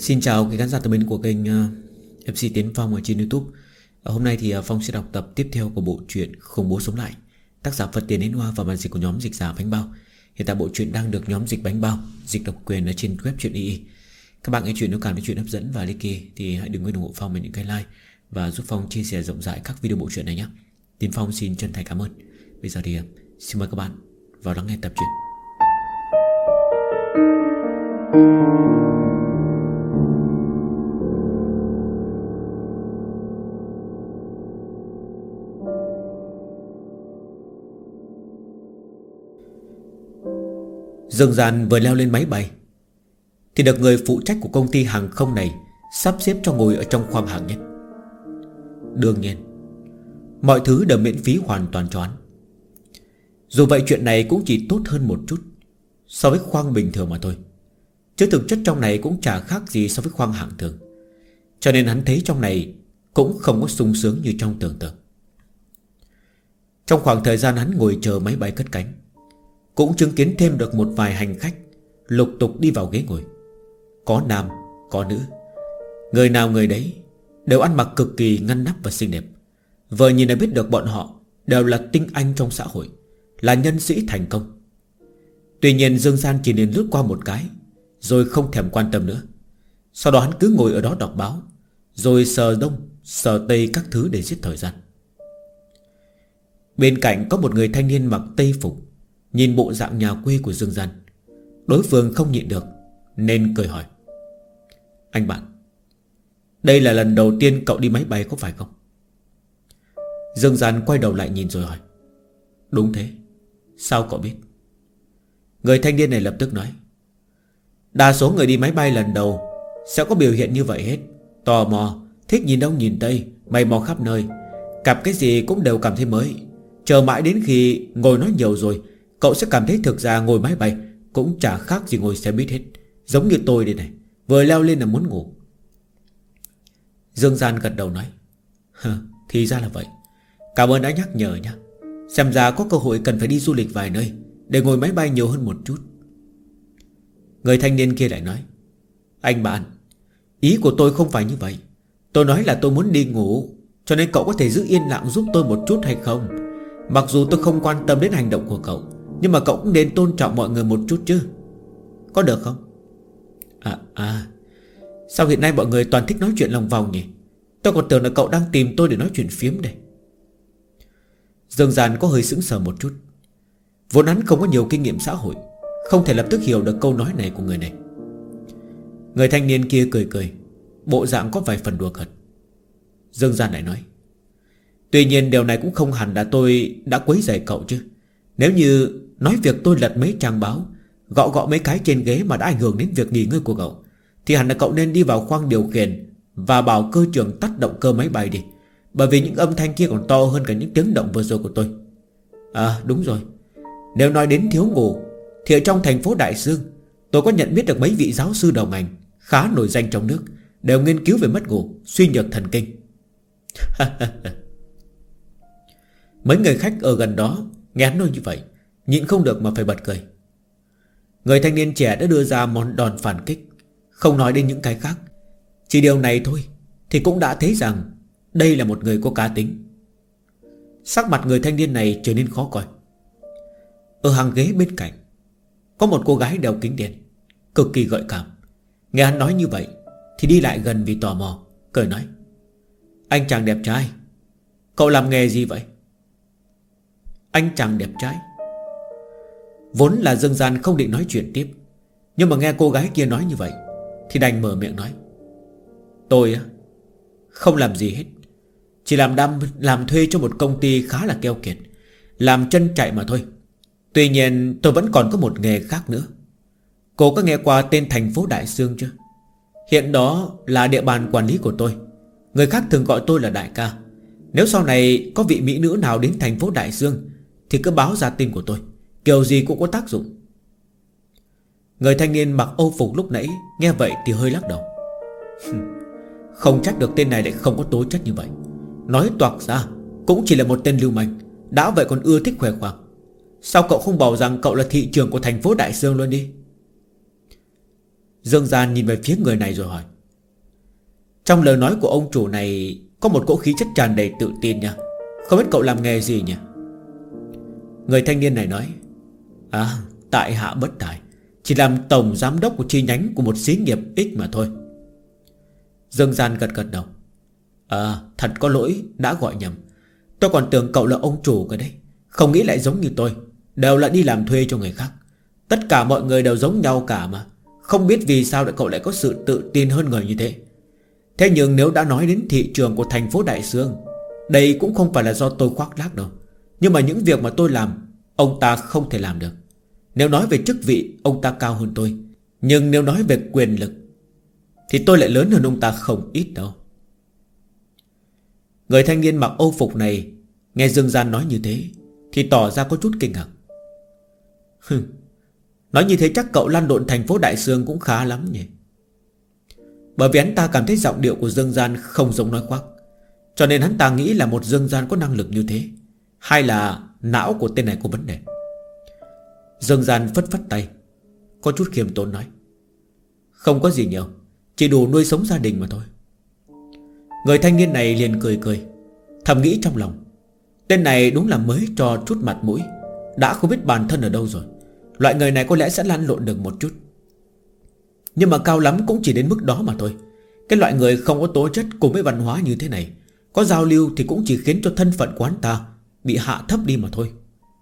Xin chào quý khán giả thân mến của kênh MC Tiến Phong ở trên YouTube. Hôm nay thì Phong sẽ đọc tập tiếp theo của bộ truyện Khủng Bố Sống Lại, tác giả Phật Tiền Đến Hoa và màn dịch của nhóm dịch giả Bánh Bao. Hiện tại bộ truyện đang được nhóm dịch Bánh Bao dịch độc quyền ở trên web truyện II. Các bạn nghe chuyện nếu cảm thấy chuyện hấp dẫn và like thì hãy đừng quên ủng hộ Phong bằng những cái like và giúp Phong chia sẻ rộng rãi các video bộ truyện này nhé. Tiến Phong xin chân thành cảm ơn. Bây giờ thì xin mời các bạn vào lắng nghe tập truyện. Dương Gian vừa leo lên máy bay thì được người phụ trách của công ty hàng không này sắp xếp cho ngồi ở trong khoang hạng nhất. Đương nhiên mọi thứ đều miễn phí hoàn toàn cho hắn. Dù vậy chuyện này cũng chỉ tốt hơn một chút so với khoang bình thường mà thôi, chứ thực chất trong này cũng chả khác gì so với khoang hạng thường. Cho nên hắn thấy trong này cũng không có sung sướng như trong tưởng tượng. Trong khoảng thời gian hắn ngồi chờ máy bay cất cánh, cũng chứng kiến thêm được một vài hành khách lục tục đi vào ghế ngồi. Có nam, có nữ. Người nào người đấy đều ăn mặc cực kỳ ngăn nắp và xinh đẹp. Vừa nhìn đã biết được bọn họ đều là tinh anh trong xã hội, là nhân sĩ thành công. Tuy nhiên Dương Gian chỉ nên lướt qua một cái rồi không thèm quan tâm nữa. Sau đó hắn cứ ngồi ở đó đọc báo, rồi sờ đông sờ tây các thứ để giết thời gian. Bên cạnh có một người thanh niên mặc tây phục, nhìn bộ dạng nhà quê của Dương Gian. Đối phương không nhịn được nên cười hỏi: "Anh bạn, đây là lần đầu tiên cậu đi máy bay có phải không?" Dương Gian quay đầu lại nhìn rồi hỏi: "Đúng thế. Sao cậu biết?" Người thanh niên này lập tức nói: "Đa số người đi máy bay lần đầu sẽ có biểu hiện như vậy hết. Tò mò, thích nhìn đông nhìn tây, mày mò khắp nơi, gặp cái gì cũng đều cảm thấy mới. Chờ mãi đến khi ngồi nói nhiều rồi, cậu sẽ cảm thấy thực ra ngồi máy bay cũng chả khác gì ngồi xe buýt hết. Giống như tôi đây này, vừa leo lên là muốn ngủ." Dương Gian gật đầu nói: "Thì ra là vậy. Cảm ơn đã nhắc nhở nhé. Xem ra có cơ hội cần phải đi du lịch vài nơi để ngồi máy bay nhiều hơn một chút." Người thanh niên kia lại nói: "Anh bạn, ý của tôi không phải như vậy. Tôi nói là tôi muốn đi ngủ, cho nên cậu có thể giữ yên lặng giúp tôi một chút hay không? Mặc dù tôi không quan tâm đến hành động của cậu, nhưng mà cậu cũng nên tôn trọng mọi người một chút chứ. Có được không?" Sao hiện nay mọi người toàn thích nói chuyện lòng vòng nhỉ? Tôi còn tưởng là cậu đang tìm tôi để nói chuyện phiếm đây. Dương Gian có hơi sững sờ một chút. Vốn hắn không có nhiều kinh nghiệm xã hội, không thể lập tức hiểu được câu nói này của người này. Người thanh niên kia cười cười, bộ dạng có vài phần đùa cợt. Dương Gian lại nói: "Tuy nhiên điều này cũng không hẳn là tôi đã quấy rầy cậu chứ. Nếu như nói việc tôi lật mấy trang báo, gõ gõ mấy cái trên ghế mà đã ảnh hưởng đến việc nghỉ ngơi của cậu, thì hẳn là cậu nên đi vào khoang điều khiển và bảo cơ trưởng tắt động cơ máy bay đi. Bởi vì những âm thanh kia còn to hơn cả những tiếng động vừa rồi của tôi. Đúng rồi. Nếu nói đến thiếu ngủ thì ở trong thành phố Đại Dương, tôi có nhận biết được mấy vị giáo sư đầu ngành khá nổi danh trong nước đều nghiên cứu về mất ngủ, suy nhược thần kinh." Mấy người khách ở gần đó nghe hắn nói như vậy, nhịn không được mà phải bật cười. Người thanh niên trẻ đã đưa ra món đòn phản kích, không nói đến những cái khác. Chỉ điều này thôi thì cũng đã thấy rằng đây là một người có cá tính. Sắc mặt người thanh niên này trở nên khó coi. Ở hàng ghế bên cạnh có một cô gái đeo kính đen, cực kỳ gợi cảm. Nghe hắn nói như vậy thì đi lại gần vì tò mò, cười nói: "Anh chàng đẹp trai, cậu làm nghề gì vậy?" Anh chàng đẹp trai. Vốn là Dương Gian không định nói chuyện tiếp, nhưng mà nghe cô gái kia nói như vậy thì đành mở miệng nói: "Tôi không làm gì hết, chỉ làm thuê cho một công ty khá là keo kiệt, làm chân chạy mà thôi. Tuy nhiên tôi vẫn còn có một nghề khác nữa. Cô có nghe qua tên thành phố Đại Dương chưa? Hiện đó là địa bàn quản lý của tôi. Người khác thường gọi tôi là đại ca. Nếu sau này có vị mỹ nữ nào đến thành phố Đại Dương thì cứ báo ra tên của tôi, kiểu gì cũng có tác dụng." Người thanh niên mặc âu phục lúc nãy nghe vậy thì hơi lắc đầu. Không trách được tên này lại không có tố chất như vậy. Nói toạc ra cũng chỉ là một tên lưu manh, đã vậy còn ưa thích khoe khoang. Sao cậu không bảo rằng cậu là thị trưởng của thành phố Đại Dương luôn đi?" Dương Gian nhìn về phía người này rồi hỏi: Trong lời nói của ông chủ này có một cỗ khí chất tràn đầy tự tin nha. Không biết cậu làm nghề gì nhỉ? Người thanh niên này nói: tại hạ bất tài, chỉ làm tổng giám đốc của chi nhánh của một xí nghiệp X mà thôi. Dương Gian gật gật đầu: thật có lỗi, đã gọi nhầm. Tôi còn tưởng cậu là ông chủ cơ đấy. Không nghĩ lại giống như tôi, đều là đi làm thuê cho người khác. Tất cả mọi người đều giống nhau cả mà. Không biết vì sao cậu lại có sự tự tin hơn người như thế. Thế nhưng nếu đã nói đến thị trường của thành phố Đại Sương, đây cũng không phải là do tôi khoác lác đâu. Nhưng mà những việc mà tôi làm, ông ta không thể làm được. Nếu nói về chức vị, ông ta cao hơn tôi. Nhưng nếu nói về quyền lực thì tôi lại lớn hơn ông ta không ít đâu. Người thanh niên mặc Âu phục này nghe Dương Gian nói như thế thì tỏ ra có chút kinh ngạc. Nói như thế chắc cậu lăn lộn thành phố Đại Sương cũng khá lắm nhỉ. Bởi vì hắn ta cảm thấy giọng điệu của Dương Gian không giống nói khoác, cho nên hắn ta nghĩ là một Dương Gian có năng lực như thế, hay là não của tên này có vấn đề. Dương Gian phất phất tay, có chút khiêm tốn nói: không có gì nhiều, chỉ đủ nuôi sống gia đình mà thôi. Người thanh niên này liền cười cười, thầm nghĩ trong lòng: tên này đúng là mới cho chút mặt mũi, đã không biết bản thân ở đâu rồi. Loại người này có lẽ sẽ lăn lộn được một chút, nhưng mà cao lắm cũng chỉ đến mức đó mà thôi. Cái loại người không có tố chất cùng với văn hóa như thế này, có giao lưu thì cũng chỉ khiến cho thân phận của hắn ta bị hạ thấp đi mà thôi.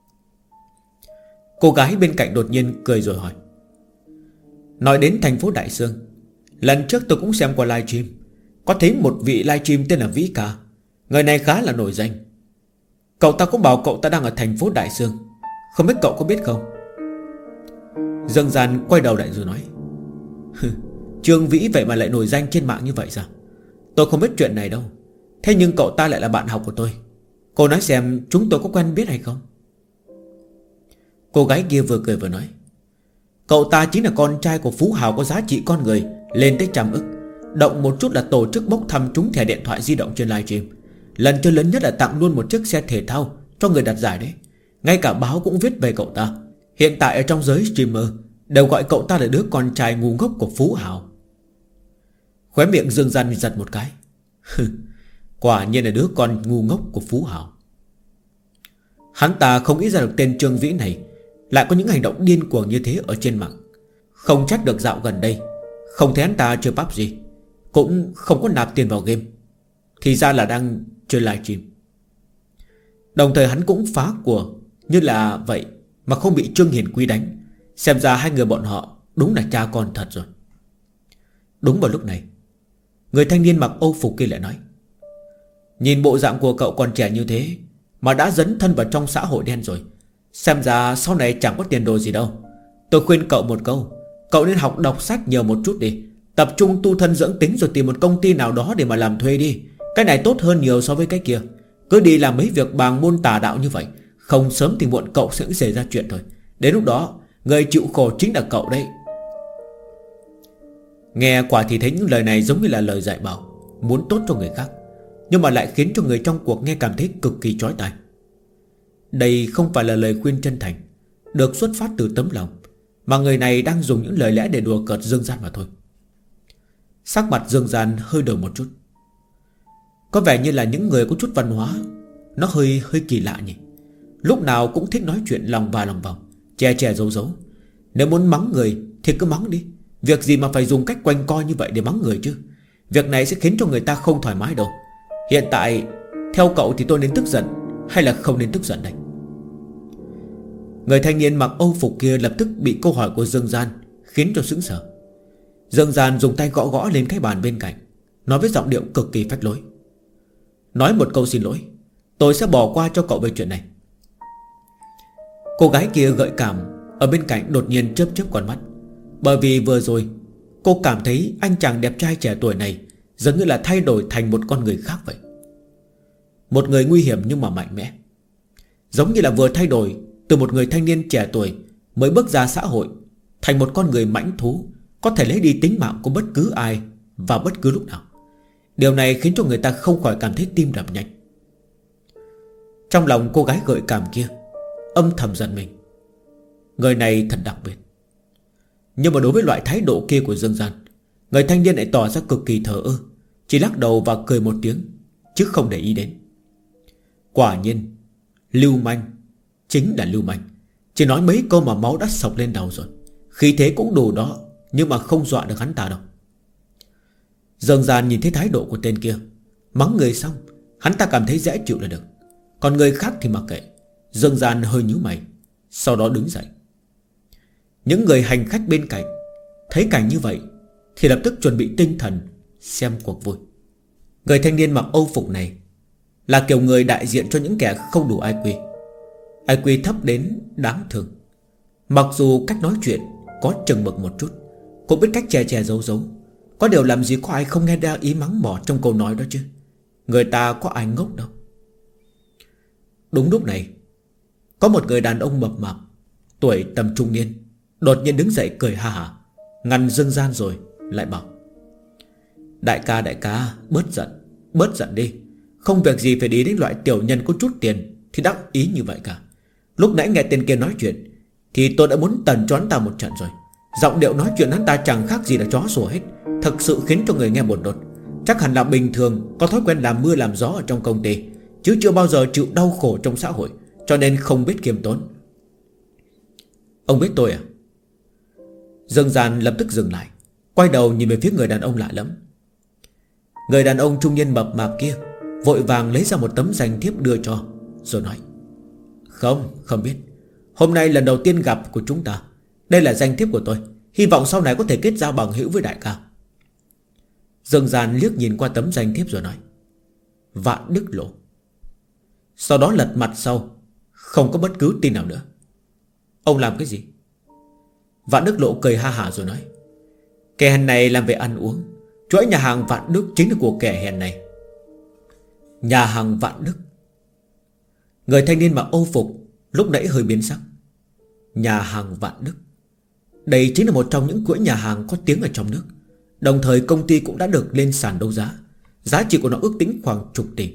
Cô gái bên cạnh đột nhiên cười rồi hỏi: nói đến thành phố Đại Sương, lần trước tôi cũng xem qua livestream, có thấy một vị livestream tên là Vĩ Ca. Người này khá là nổi danh. Cậu ta cũng bảo cậu ta đang ở thành phố Đại Sương, không biết cậu có biết không? Dương Gian quay đầu lại rồi nói: Trương Vĩ vậy mà lại nổi danh trên mạng như vậy sao? Tôi không biết chuyện này đâu. Thế nhưng cậu ta lại là bạn học của tôi. Cô nói xem chúng tôi có quen biết hay không? Cô gái kia vừa cười vừa nói: cậu ta chính là con trai của phú hào có giá trị con người lên tới 100 ức. Động một chút là tổ chức bốc thăm trúng thẻ điện thoại di động trên livestream. Lần chơi lớn nhất là tặng luôn một chiếc xe thể thao cho người đặt giải đấy. Ngay cả báo cũng viết về cậu ta. Hiện tại ở trong giới streamer đều gọi cậu ta là đứa con trai ngu ngốc của phú hào. Khóe miệng Dương Gian giật một cái. Quả nhiên là đứa con ngu ngốc của phú hào. Hắn ta không nghĩ ra được tên Trương Vĩ này lại có những hành động điên cuồng như thế ở trên mạng. Không trách được dạo gần đây không thấy hắn ta chơi PUBG, cũng không có nạp tiền vào game, thì ra là đang chơi livestream. Đồng thời hắn cũng phá của như là vậy mà không bị Trương Hiền Quy đánh. Xem ra hai người bọn họ đúng là cha con thật rồi. Đúng vào lúc này, người thanh niên mặc Âu phục kia lại nói: nhìn bộ dạng của cậu còn trẻ như thế mà đã dấn thân vào trong xã hội đen rồi, xem ra sau này chẳng có tiền đồ gì đâu. Tôi khuyên cậu một câu, cậu nên học đọc sách nhiều một chút đi, tập trung tu thân dưỡng tính rồi tìm một công ty nào đó để mà làm thuê đi. Cái này tốt hơn nhiều so với cái kia. Cứ đi làm mấy việc bàng môn tà đạo như vậy, không sớm thì muộn cậu sẽ xảy ra chuyện thôi. Đến lúc đó người chịu khổ chính là cậu đấy. Nghe quả thì thấy những lời này giống như là lời dạy bảo, muốn tốt cho người khác, nhưng mà lại khiến cho người trong cuộc nghe cảm thấy cực kỳ chói tai. Đây không phải là lời khuyên chân thành, được xuất phát từ tấm lòng, mà người này đang dùng những lời lẽ để đùa cợt Dương Gian mà thôi. Sắc mặt Dương Gian hơi đổi một chút. Có vẻ như là những người có chút văn hóa nó hơi kỳ lạ nhỉ. Lúc nào cũng thích nói chuyện lòng và lòng vòng, che giấu giấu. Nếu muốn mắng người thì cứ mắng đi, việc gì mà phải dùng cách quanh co như vậy để mắng người chứ. Việc này sẽ khiến cho người ta không thoải mái đâu. Hiện tại theo cậu thì tôi nên tức giận hay là không nên tức giận đây? Người thanh niên mặc Âu phục kia lập tức bị câu hỏi của Dương Gian khiến cho sững sờ. Dương Gian dùng tay gõ gõ lên cái bàn bên cạnh, nói với giọng điệu cực kỳ phách lối: nói một câu xin lỗi, tôi sẽ bỏ qua cho cậu về chuyện này. Cô gái kia gợi cảm ở bên cạnh đột nhiên chớp con mắt, bởi vì vừa rồi cô cảm thấy anh chàng đẹp trai trẻ tuổi này giống như là thay đổi thành một con người khác vậy. Một người nguy hiểm nhưng mà mạnh mẽ, giống như là vừa thay đổi từ một người thanh niên trẻ tuổi mới bước ra xã hội thành một con người mãnh thú, có thể lấy đi tính mạng của bất cứ ai vào bất cứ lúc nào. Điều này khiến cho người ta không khỏi cảm thấy tim đập nhanh. Trong lòng cô gái gợi cảm kia âm thầm giận mình. Người này thật đặc biệt. Nhưng mà đối với loại thái độ kia của Dương Gian, người thanh niên lại tỏ ra cực kỳ thờ ơ, chỉ lắc đầu và cười một tiếng, chứ không để ý đến. Quả nhiên lưu manh chính là lưu manh. Chỉ nói mấy câu mà máu đã sộc lên đầu rồi. Khí thế cũng đủ đó, nhưng mà không dọa được hắn ta đâu. Dương Gian nhìn thấy thái độ của tên kia, mắng người xong, hắn ta cảm thấy dễ chịu là được. Còn người khác thì mặc kệ. Dương Gian hơi nhíu mày, sau đó đứng dậy. Những người hành khách bên cạnh thấy cảnh như vậy thì lập tức chuẩn bị tinh thần xem cuộc vui. Người thanh niên mặc Âu phục này là kiểu người đại diện cho những kẻ không đủ IQ. IQ thấp đến đáng thương. Mặc dù cách nói chuyện có chừng mực một chút, cũng biết cách che che giấu giấu. Có điều làm gì có ai không nghe ra ý mắng mỏ trong câu nói đó chứ. Người ta có ai ngốc đâu. Đúng lúc này, có một người đàn ông mập mạp, tuổi tầm trung niên, đột nhiên đứng dậy cười ha hả, ngăn Dương Gian rồi lại bảo: đại ca, bớt giận đi. Không việc gì phải đi đến loại tiểu nhân có chút tiền thì đắc ý như vậy cả. Lúc nãy nghe tên kia nói chuyện thì tôi đã muốn tần cho hắn ta một trận rồi. Giọng điệu nói chuyện hắn ta chẳng khác gì là chó sủa hết, thật sự khiến cho người nghe buồn nôn. Chắc hẳn là bình thường có thói quen làm mưa làm gió ở trong công ty, chứ chưa bao giờ chịu đau khổ trong xã hội, cho nên không biết kiêm tốn. Ông biết tôi à? Dương Gian lập tức dừng lại, quay đầu nhìn về phía người đàn ông lạ lẫm. Người đàn ông trung niên mập mạp kia vội vàng lấy ra một tấm danh thiếp đưa cho, rồi nói: Không biết. Hôm nay lần đầu tiên gặp của chúng ta. Đây là danh thiếp của tôi, hy vọng sau này có thể kết giao bằng hữu với đại ca. Dương Gian liếc nhìn qua tấm danh thiếp rồi nói: Vạn Đức Lộ. Sau đó lật mặt sau, không có bất cứ tin nào nữa. Ông làm cái gì? Vạn Đức Lộ cười ha hả rồi nói: Kẻ hèn này làm về ăn uống. Chuỗi nhà hàng Vạn Đức chính là của kẻ hèn này. Nhà hàng Vạn Đức. Người thanh niên mặc Âu phục lúc nãy hơi biến sắc. Nhà hàng Vạn Đức, đây chính là một trong những chuỗi nhà hàng có tiếng ở trong nước. Đồng thời công ty cũng đã được lên sàn đấu giá. Giá trị của nó ước tính khoảng chục tỷ.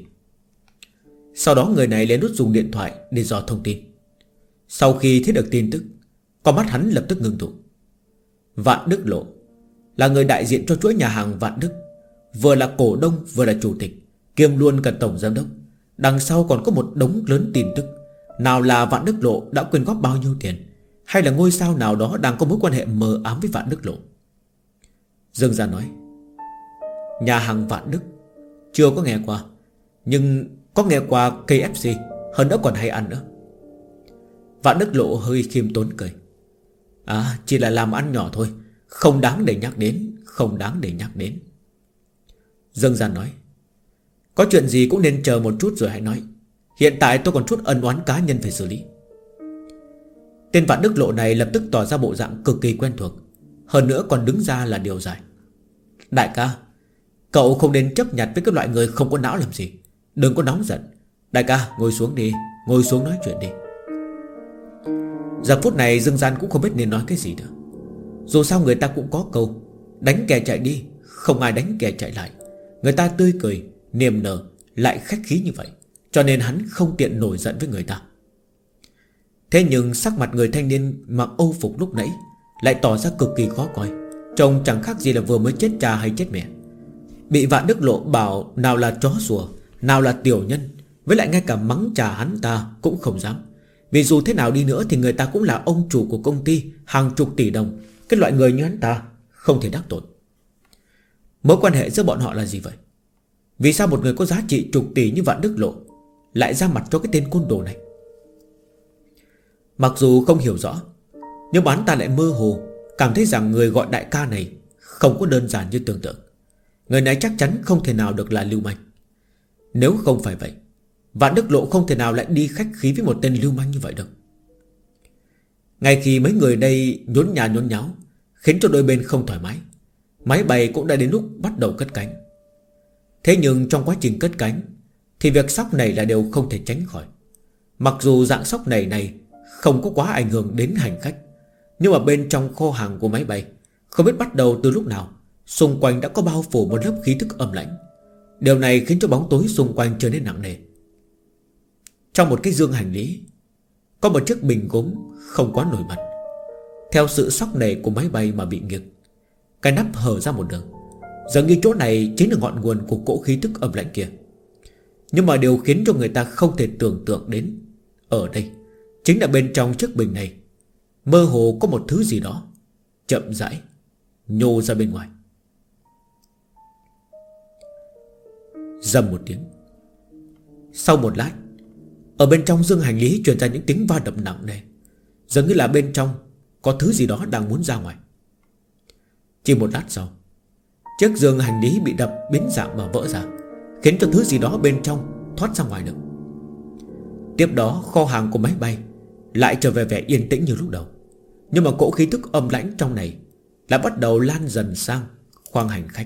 Sau đó người này lén lút dùng điện thoại để dò thông tin. Sau khi thấy được tin tức, con mắt hắn lập tức ngưng tụ. Vạn Đức Lộ là người đại diện cho chuỗi nhà hàng Vạn Đức, vừa là cổ đông vừa là chủ tịch, kiêm luôn cả tổng giám đốc. Đằng sau còn có một đống lớn tin tức. Nào là Vạn Đức Lộ đã quyên góp bao nhiêu tiền, hay là ngôi sao nào đó đang có mối quan hệ mờ ám với Vạn Đức Lộ. Dương Gia nói: Nhà hàng Vạn Đức chưa có nghe qua, nhưng có nghe qua KFC, hơn nữa còn hay ăn nữa. Vạn Đức Lộ hơi khiêm tốn cười: chỉ là làm ăn nhỏ thôi, không đáng để nhắc đến. Dương Gia nói: Có chuyện gì cũng nên chờ một chút rồi hãy nói. Hiện tại tôi còn chút ân oán cá nhân phải xử lý. Tên Vạn Đức Lộ này lập tức tỏ ra bộ dạng cực kỳ quen thuộc, hơn nữa còn đứng ra là điều giải. Đại ca, cậu không nên chấp nhặt với cái loại người không có não làm gì. Đừng có nóng giận. Đại ca, ngồi xuống đi, ngồi xuống nói chuyện đi. Giờ phút này Dương Gian cũng không biết nên nói cái gì nữa. Dù sao người ta cũng có câu: đánh kẻ chạy đi, không ai đánh kẻ chạy lại. Người ta tươi cười, niềm nở, lại khách khí như vậy, cho nên hắn không tiện nổi giận với người ta. Thế nhưng sắc mặt người thanh niên mặc Âu phục lúc nãy lại tỏ ra cực kỳ khó coi, trông chẳng khác gì là vừa mới chết cha hay chết mẹ. Bị Vạn Đức Lộ bảo nào là chó sủa, nào là tiểu nhân, với lại ngay cả mắng chà hắn ta cũng không dám. Vì dù thế nào đi nữa thì người ta cũng là ông chủ của công ty hàng chục tỷ đồng. Cái loại người như hắn ta không thể đắc tội. Mối quan hệ giữa bọn họ là gì vậy? Vì sao một người có giá trị chục tỷ như Vạn Đức Lộ lại ra mặt cho cái tên côn đồ này? Mặc dù không hiểu rõ, nhưng hắn ta lại mơ hồ cảm thấy rằng người gọi đại ca này không có đơn giản như tưởng tượng. Người này chắc chắn không thể nào được là lưu manh. Nếu không phải vậy, Vạn Đức Lộ không thể nào lại đi khách khí với một tên lưu manh như vậy đâu. Ngay khi mấy người đây nhốn nháo nhốn nháo, khiến cho đôi bên không thoải mái, máy bay cũng đã đến lúc bắt đầu cất cánh. Thế nhưng trong quá trình cất cánh thì việc sóc này là điều không thể tránh khỏi. Mặc dù dạng sóc này không có quá ảnh hưởng đến hành khách, nhưng mà bên trong kho hàng của máy bay, không biết bắt đầu từ lúc nào, xung quanh đã có bao phủ một lớp khí thức âm lãnh. Điều này khiến cho bóng tối xung quanh trở nên nặng nề. Trong một cái dương hành lý có một chiếc bình gốm không quá nổi bật, theo sự sóc nảy của máy bay mà bị nghiêng. Cái nắp hở ra một đường. Dường như chỗ này chính là ngọn nguồn của cỗ khí tức âm lãnh kia. Nhưng mà điều khiến cho người ta không thể tưởng tượng đến ở đây chính là bên trong chiếc bình này mơ hồ có một thứ gì đó chậm rãi nhô ra bên ngoài. Rầm một tiếng. Sau một lát, ở bên trong dương hành lý truyền ra những tiếng va đập nặng nề, dường như là bên trong có thứ gì đó đang muốn ra ngoài. Chỉ một lát sau, chiếc dương hành lý bị đập biến dạng và vỡ ra, khiến cho thứ gì đó bên trong thoát ra ngoài được. Tiếp đó kho hàng của máy bay lại trở về vẻ yên tĩnh như lúc đầu. Nhưng mà cỗ khí tức âm lãnh trong này lại bắt đầu lan dần sang khoang hành khách.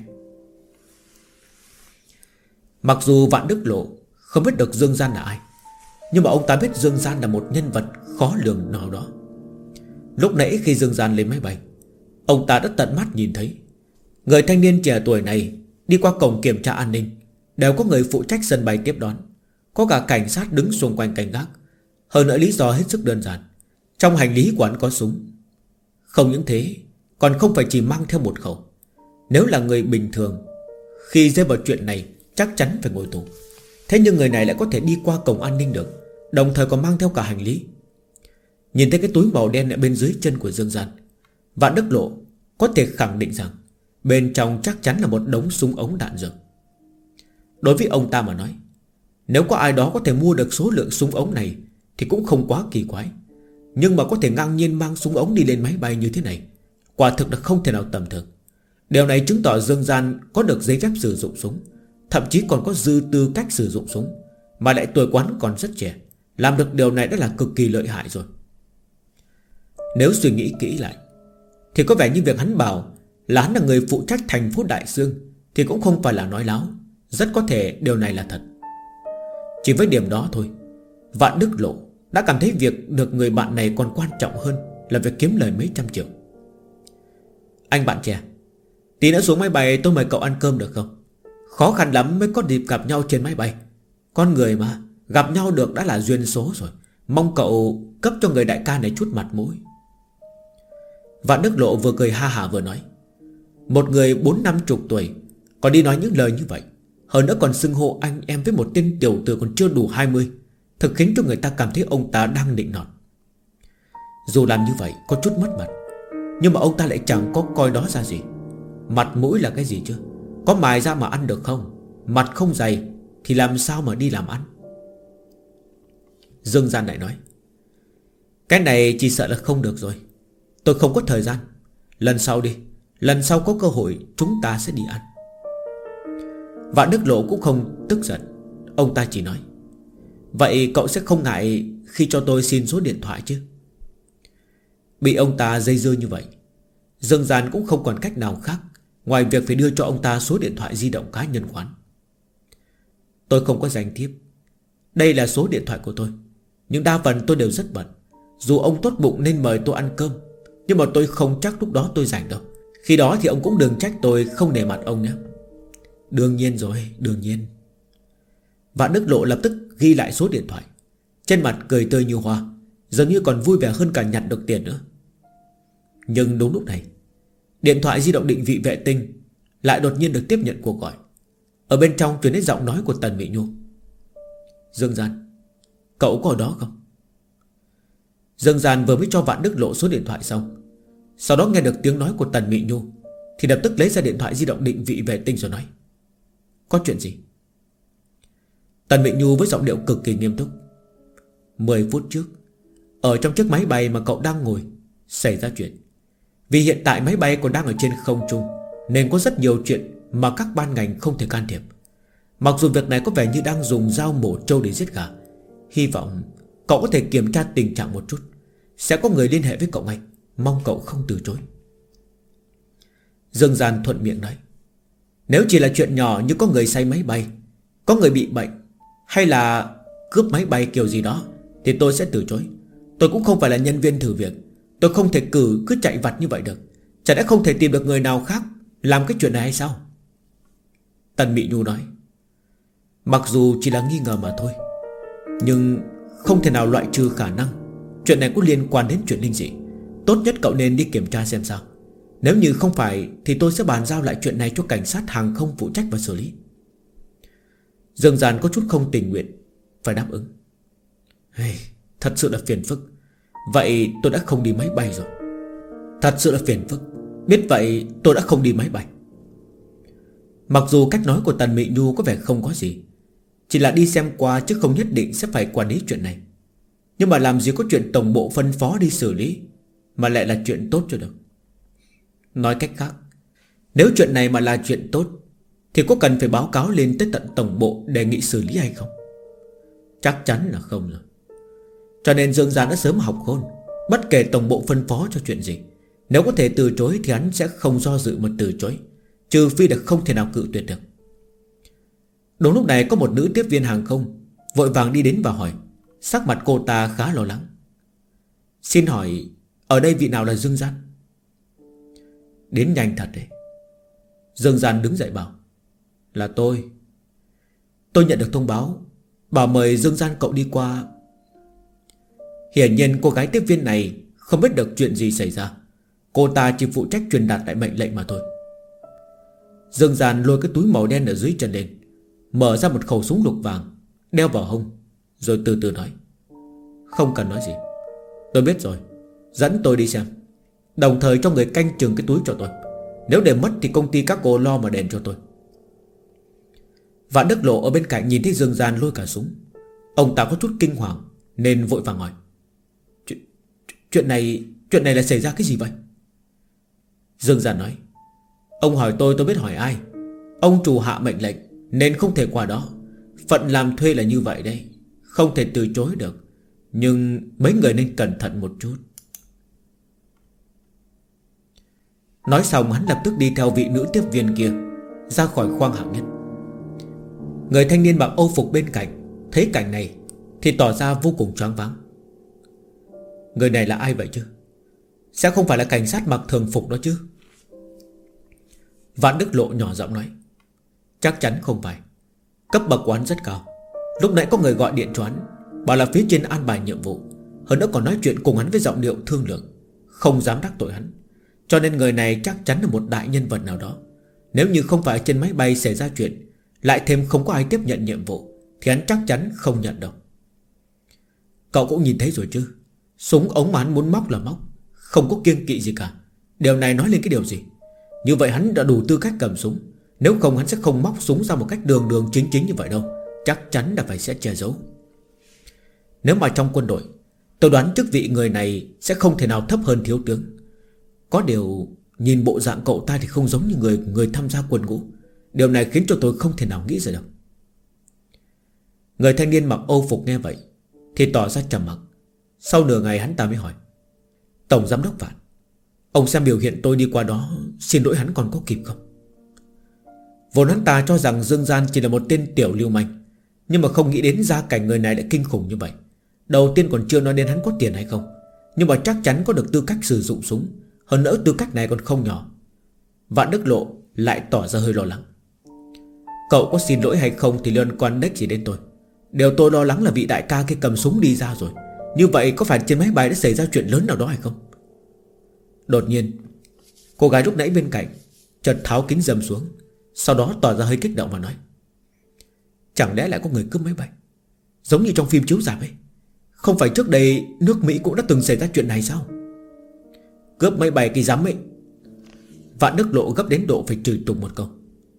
Mặc dù Vạn Đức Lộ không biết được Dương Gian là ai, nhưng mà ông ta biết Dương Gian là một nhân vật khó lường nào đó. Lúc nãy khi Dương Gian lên máy bay, ông ta đã tận mắt nhìn thấy người thanh niên trẻ tuổi này đi qua cổng kiểm tra an ninh. Đều có người phụ trách sân bay tiếp đón, có cả cảnh sát đứng xung quanh canh gác. Hơn nữa lý do hết sức đơn giản, trong hành lý của hắn có súng. Không những thế, còn không phải chỉ mang theo một khẩu. Nếu là người bình thường, khi rơi vào chuyện này chắc chắn phải ngồi tù. Thế nhưng người này lại có thể đi qua cổng an ninh được, đồng thời còn mang theo cả hành lý. Nhìn thấy cái túi màu đen ở bên dưới chân của Dương Gian, Vạn Đức Lộ có thể khẳng định rằng bên trong chắc chắn là một đống súng ống đạn dược. Đối với ông ta mà nói, nếu có ai đó có thể mua được số lượng súng ống này thì cũng không quá kỳ quái. Nhưng mà có thể ngang nhiên mang súng ống đi lên máy bay như thế này, quả thực là không thể nào tầm thường. Điều này chứng tỏ Dương Gian có được giấy phép sử dụng súng, thậm chí còn có dư tư cách sử dụng súng, mà lại tuổi quán còn rất trẻ. Làm được điều này đã là cực kỳ lợi hại rồi. Nếu suy nghĩ kỹ lại thì có vẻ như việc hắn bảo là hắn là người phụ trách thành phố Đại Dương thì cũng không phải là nói láo. Rất có thể điều này là thật. Chỉ với điểm đó thôi, Vạn Đức Lộ đã cảm thấy việc được người bạn này còn quan trọng hơn là việc kiếm lời mấy trăm triệu. Anh bạn trẻ, tí nữa xuống máy bay tôi mời cậu ăn cơm được không? Khó khăn lắm mới có dịp gặp nhau trên máy bay. Con người mà, gặp nhau được đã là duyên số rồi. Mong cậu cấp cho người đại ca này chút mặt mũi. Vạn Đức Lộ vừa cười ha hả vừa nói. Một người 40-50 tuổi còn đi nói những lời như vậy, hơn nữa còn xưng hô anh em với một tên tiểu tử còn chưa đủ 20, thực khiến cho người ta cảm thấy ông ta đang nịnh nọt. Dù làm như vậy có chút mất mặt, nhưng mà ông ta lại chẳng có coi đó ra gì. Mặt mũi là cái gì chứ? Có mài ra mà ăn được không? Mặt không dày thì làm sao mà đi làm ăn? Dương Gian lại nói, cái này chỉ sợ là không được rồi. Tôi không có thời gian. Lần sau đi, lần sau có cơ hội chúng ta sẽ đi ăn. Vạn Đức Lộ cũng không tức giận. Ông ta chỉ nói, vậy cậu sẽ không ngại khi cho tôi xin số điện thoại chứ? Bị ông ta dây dưa như vậy, Dương Gian cũng không còn cách nào khác ngoài việc phải đưa cho ông ta số điện thoại di động cá nhân quán. Tôi không có danh thiếp. Đây là số điện thoại của tôi, nhưng đa phần tôi đều rất bận. Dù ông tốt bụng nên mời tôi ăn cơm, nhưng mà tôi không chắc lúc đó tôi rảnh đâu. Khi đó thì ông cũng đừng trách tôi không nể mặt ông nhé. Đương nhiên rồi, đương nhiên. Vạn Đức Lộ lập tức ghi lại số điện thoại, trên mặt cười tươi như hoa, dường như còn vui vẻ hơn cả nhặt được tiền nữa. Nhưng đúng lúc này, điện thoại di động định vị vệ tinh lại đột nhiên được tiếp nhận cuộc gọi. Ở bên trong truyền đến giọng nói của Tần Mị Nhu. Dương Gian, cậu có ở đó không? Dương Gian vừa mới cho Vạn Đức Lộ số điện thoại xong, sau đó nghe được tiếng nói của Tần Mị Nhu thì lập tức lấy ra điện thoại di động định vị vệ tinh rồi nói, có chuyện gì? Tần Mị Nhu với giọng điệu cực kỳ nghiêm túc. 10 phút trước, ở trong chiếc máy bay mà cậu đang ngồi xảy ra chuyện. Vì hiện tại máy bay còn đang ở trên không trung, nên có rất nhiều chuyện mà các ban ngành không thể can thiệp. Mặc dù việc này có vẻ như đang dùng dao mổ trâu để giết gà, hy vọng cậu có thể kiểm tra tình trạng một chút. Sẽ có người liên hệ với cậu ngay, mong cậu không từ chối. Dương Gian thuận miệng nói, nếu chỉ là chuyện nhỏ như có người say máy bay, có người bị bệnh, hay là cướp máy bay kiểu gì đó thì tôi sẽ từ chối. Tôi cũng không phải là nhân viên thử việc, tôi không thể cứ chạy vặt như vậy được. Chả lẽ không thể tìm được người nào khác làm cái chuyện này hay sao? Tần Mị Nhu nói, mặc dù chỉ là nghi ngờ mà thôi, nhưng không thể nào loại trừ khả năng chuyện này có liên quan đến chuyện linh dị. Tốt nhất cậu nên đi kiểm tra xem sao. Nếu như không phải thì tôi sẽ bàn giao lại chuyện này cho cảnh sát hàng không phụ trách và xử lý. Dương Giàn có chút không tình nguyện phải đáp ứng. Thật sự là phiền phức. Vậy tôi đã không đi máy bay rồi. Thật sự là phiền phức. Biết vậy tôi đã không đi máy bay. Mặc dù cách nói của Tần Mị Nhu có vẻ không có gì, chỉ là đi xem qua chứ không nhất định sẽ phải quản lý chuyện này. Nhưng mà làm gì có chuyện tổng bộ phân phó đi xử lý mà lại là chuyện tốt cho được. Nói cách khác, nếu chuyện này mà là chuyện tốt thì có cần phải báo cáo lên tới tận tổng bộ đề nghị xử lý hay không? Chắc chắn là không rồi. Cho nên Dương Giàn đã sớm học khôn. Bất kể tổng bộ phân phó cho chuyện gì, nếu có thể từ chối thì hắn sẽ không do dự mà từ chối, trừ phi là không thể nào cự tuyệt được. Đúng lúc này có một nữ tiếp viên hàng không vội vàng đi đến và hỏi. Sắc mặt cô ta khá lo lắng. Xin hỏi ở đây vị nào là Dương Giàn? Đến nhanh thật đấy. Dương Giàn đứng dậy bảo. Là tôi. Tôi nhận được thông báo bảo mời Dương Giàn cậu đi qua. Hiển nhiên cô gái tiếp viên này không biết được chuyện gì xảy ra. Cô ta chỉ phụ trách truyền đạt lại mệnh lệnh mà thôi. Dương Giàn lôi cái túi màu đen ở dưới chân lên, mở ra một khẩu súng lục vàng đeo vào hông, rồi từ từ nói. Không cần nói gì, tôi biết rồi. Dẫn tôi đi xem, đồng thời cho người canh chừng cái túi cho tôi. Nếu để mất thì công ty các cô lo mà đền cho tôi. Vạn Đức Lộ ở bên cạnh nhìn thấy Dương Giàn lôi cả súng. Ông ta có chút kinh hoàng nên vội vàng hỏi. Chuyện này là xảy ra cái gì vậy? Dương Giàn nói. Ông hỏi tôi biết hỏi ai. Ông chủ hạ mệnh lệnh nên không thể qua đó. Phận làm thuê là như vậy đấy, không thể từ chối được. Nhưng mấy người nên cẩn thận một chút. Nói xong hắn lập tức đi theo vị nữ tiếp viên kia ra khỏi khoang hạng nhất. Người thanh niên mặc Âu phục bên cạnh thấy cảnh này thì tỏ ra vô cùng choáng váng. Người này là ai vậy chứ? Sẽ không phải là cảnh sát mặc thường phục đó chứ? Vạn Đức Lộ nhỏ giọng nói. Chắc chắn không phải. Cấp bậc của hắn rất cao. Lúc nãy có người gọi điện cho hắn, bảo là phía trên an bài nhiệm vụ. Hơn nữa còn nói chuyện cùng hắn với giọng điệu thương lượng, không dám đắc tội hắn. Cho nên người này chắc chắn là một đại nhân vật nào đó. Nếu như không phải trên máy bay xảy ra chuyện, lại thêm không có ai tiếp nhận nhiệm vụ, thì hắn chắc chắn không nhận đâu. Cậu cũng nhìn thấy rồi chứ, súng ống mà hắn muốn móc là móc, không có kiêng kỵ gì cả. Điều này nói lên cái điều gì? Như vậy hắn đã đủ tư cách cầm súng. Nếu không hắn sẽ không móc súng ra một cách đường đường chính chính như vậy đâu. Chắc chắn là phải sẽ che giấu. Nếu mà trong quân đội, tôi đoán chức vị người này sẽ không thể nào thấp hơn thiếu tướng. Có điều nhìn bộ dạng cậu ta thì không giống như người tham gia quân ngũ. Điều này khiến cho tôi không thể nào nghĩ ra được. Người thanh niên mặc Âu phục nghe vậy thì tỏ ra trầm mặc. Sau nửa ngày hắn ta mới hỏi. Tổng giám đốc Vạn, ông xem biểu hiện tôi đi qua đó, xin lỗi hắn còn có kịp không? Vốn hắn ta cho rằng Dương Giàn chỉ là một tên tiểu lưu manh, nhưng mà không nghĩ đến gia cảnh người này đã kinh khủng như vậy. Đầu tiên còn chưa nói đến hắn có tiền hay không, nhưng mà chắc chắn có được tư cách sử dụng súng. Hơn nữa tư cách này còn không nhỏ. Vạn Đức Lộ lại tỏ ra hơi lo lắng. Cậu có xin lỗi hay không thì liên quan đếch gì đến tôi. Điều tôi lo lắng là vị đại ca kia cầm súng đi ra rồi. Như vậy có phải trên máy bay đã xảy ra chuyện lớn nào đó hay không? Đột nhiên cô gái lúc nãy bên cạnh chợt tháo kính dâm xuống, sau đó tỏ ra hơi kích động mà nói. Chẳng lẽ lại có người cướp máy bay, giống như trong phim chiếu rạp ấy? Không phải trước đây nước Mỹ cũng đã từng xảy ra chuyện này sao? Cướp máy bay cái dám ấy. Vạn Đức Lộ gấp đến độ phải chửi tùng một câu.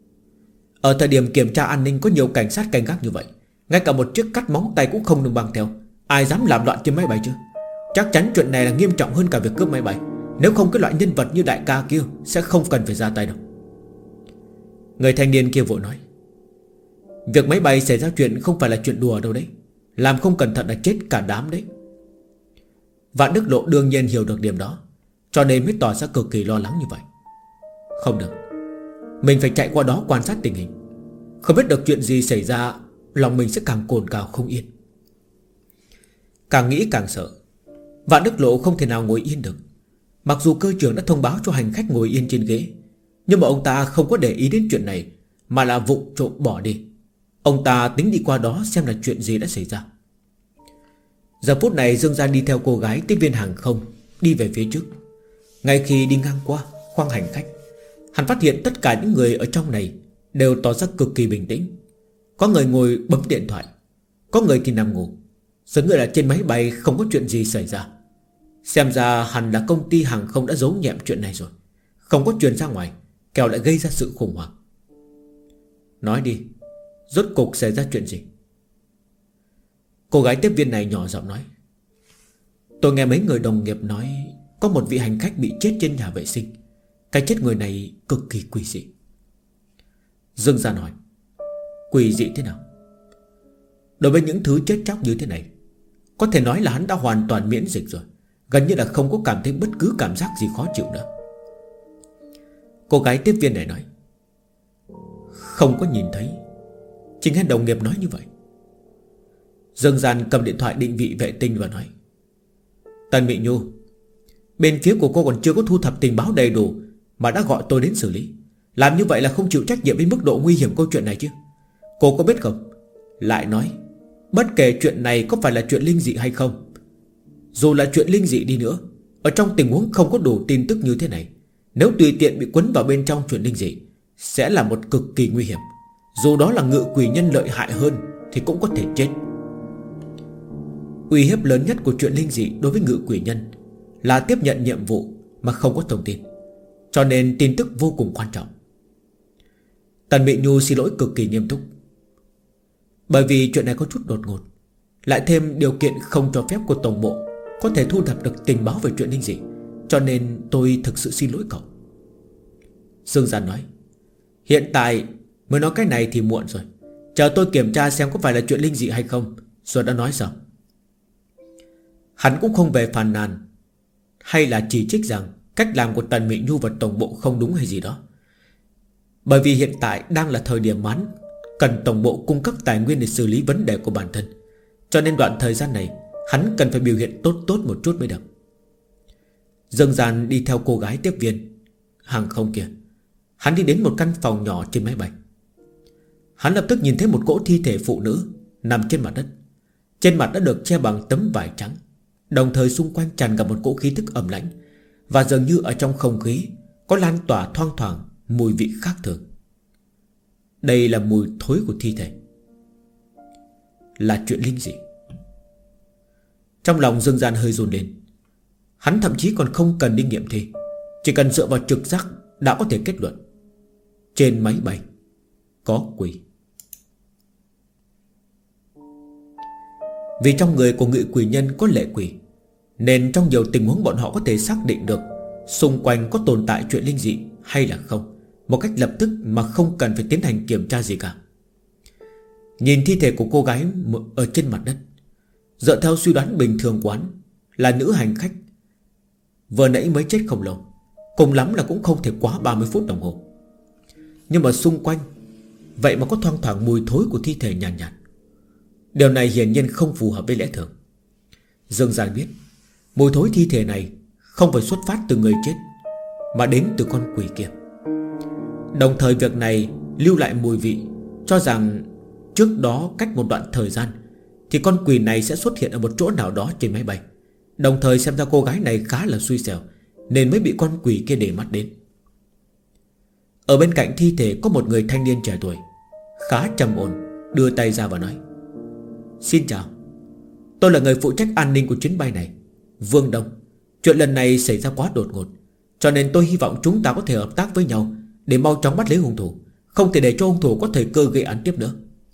Ở thời điểm kiểm tra an ninh có nhiều cảnh sát canh gác như vậy, ngay cả một chiếc cắt móng tay cũng không được mang theo. Ai dám làm loạn trên máy bay chứ? Chắc chắn chuyện này là nghiêm trọng hơn cả việc cướp máy bay. Nếu không cái loại nhân vật như đại ca kia sẽ không cần phải ra tay đâu. Người thanh niên kia vội nói. Việc máy bay xảy ra chuyện không phải là chuyện đùa đâu đấy. Làm không cẩn thận là chết cả đám đấy. Vạn Đức Lộ đương nhiên hiểu được điểm đó, cho nên mới tỏ ra cực kỳ lo lắng như vậy. Không được, mình phải chạy qua đó quan sát tình hình. Không biết được chuyện gì xảy ra, lòng mình sẽ càng cồn cào không yên. Càng nghĩ càng sợ. Vạn Đức Lộ không thể nào ngồi yên được. Mặc dù cơ trưởng đã thông báo cho hành khách ngồi yên trên ghế, nhưng mà ông ta không có để ý đến chuyện này, mà là vụng trộm bỏ đi. Ông ta tính đi qua đó xem là chuyện gì đã xảy ra. Giờ phút này Dương Giang đi theo cô gái tiếp viên hàng không đi về phía trước. Ngay khi đi ngang qua, khoang hành khách, hắn phát hiện tất cả những người ở trong này đều tỏ ra cực kỳ bình tĩnh. Có người ngồi bấm điện thoại, có người thì nằm ngủ, giống như là trên máy bay không có chuyện gì xảy ra. Xem ra hẳn là công ty hàng không đã giấu nhẹm chuyện này rồi, không có truyền ra ngoài, kẻo lại gây ra sự khủng hoảng. Nói đi, rốt cuộc xảy ra chuyện gì? Cô gái tiếp viên này nhỏ giọng nói. Tôi nghe mấy người đồng nghiệp nói có một vị hành khách bị chết trên nhà vệ sinh. Cái chết người này cực kỳ quỷ dị. Dương Gian hỏi. Quỷ dị thế nào? Đối với những thứ chết chóc như thế này, có thể nói là hắn đã hoàn toàn miễn dịch rồi, gần như là không có cảm thấy bất cứ cảm giác gì khó chịu nữa. Cô gái tiếp viên này nói. Không có nhìn thấy, chỉ nghe đồng nghiệp nói như vậy. Dương Gian cầm điện thoại định vị vệ tinh và nói. Tần Mị Nhu, bên phía của cô còn chưa có thu thập tình báo đầy đủ mà đã gọi tôi đến xử lý. Làm như vậy là không chịu trách nhiệm với mức độ nguy hiểm câu chuyện này chứ. Cô có biết không? Lại nói, bất kể chuyện này có phải là chuyện linh dị hay không, dù là chuyện linh dị đi nữa, ở trong tình huống không có đủ tin tức như thế này, nếu tùy tiện bị quấn vào bên trong chuyện linh dị, sẽ là một cực kỳ nguy hiểm. Dù đó là ngự quỷ nhân lợi hại hơn thì cũng có thể chết. Uy hiếp lớn nhất của chuyện linh dị đối với ngự quỷ nhân là tiếp nhận nhiệm vụ mà không có thông tin, cho nên tin tức vô cùng quan trọng. Tần Mị Nhu xin lỗi cực kỳ nghiêm túc. Bởi vì chuyện này có chút đột ngột, lại thêm điều kiện không cho phép của tổng bộ có thể thu thập được tình báo về chuyện linh dị, cho nên tôi thực sự xin lỗi cậu. Dương Gian nói. Hiện tại mới nói cái này thì muộn rồi, chờ tôi kiểm tra xem có phải là chuyện linh dị hay không rồi đã nói sao. Hắn cũng không về phàn nàn hay là chỉ trích rằng cách làm của Tần Mị Nhu và tổng bộ không đúng hay gì đó. Bởi vì hiện tại đang là thời điểm hắn cần tổng bộ cung cấp tài nguyên để xử lý vấn đề của bản thân, cho nên đoạn thời gian này hắn cần phải biểu hiện tốt tốt một chút mới được. Dương Gian đi theo cô gái tiếp viên hàng không kia. Hắn đi đến một căn phòng nhỏ trên máy bay. Hắn lập tức nhìn thấy một cỗ thi thể phụ nữ nằm trên mặt đất. Trên mặt đã được che bằng tấm vải trắng, đồng thời xung quanh tràn ngập một cỗ khí thức ẩm lãnh, và dường như ở trong không khí có lan tỏa thoang thoảng mùi vị khác thường. Đây là mùi thối của thi thể, là chuyện linh dị. Trong lòng Dương Gian hơi run lên. Hắn thậm chí còn không cần đi nghiệm thi, chỉ cần dựa vào trực giác đã có thể kết luận trên máy bay có quỷ. Vì trong người của ngự quỷ nhân có lệ quỷ, nên trong nhiều tình huống bọn họ có thể xác định được xung quanh có tồn tại chuyện linh dị hay là không, một cách lập tức mà không cần phải tiến hành kiểm tra gì cả. Nhìn thi thể của cô gái ở trên mặt đất, dựa theo suy đoán bình thường của hắn là nữ hành khách vừa nãy mới chết không lâu, cùng lắm là cũng không thể quá 30 phút đồng hồ. Nhưng mà xung quanh vậy mà có thoang thoảng mùi thối của thi thể nhàn nhạt. Điều này hiển nhiên không phù hợp với lẽ thường. Dương Gian biết mùi thối thi thể này không phải xuất phát từ người chết, mà đến từ con quỷ kia. Đồng thời việc này lưu lại mùi vị, cho rằng trước đó cách một đoạn thời gian thì con quỷ này sẽ xuất hiện ở một chỗ nào đó trên máy bay. Đồng thời xem ra cô gái này khá là xui xẻo, nên mới bị con quỷ kia để mắt đến. Ở bên cạnh thi thể có một người thanh niên trẻ tuổi, khá trầm ổn, đưa tay ra và nói. Xin chào, tôi là người phụ trách an ninh của chuyến bay này, Vương Đông. Chuyện lần này xảy ra quá đột ngột, cho nên tôi hy vọng chúng ta có thể hợp tác với nhau để mau chóng bắt lấy hung thủ, không thể để cho hung thủ có thời cơ gây án tiếp nữa.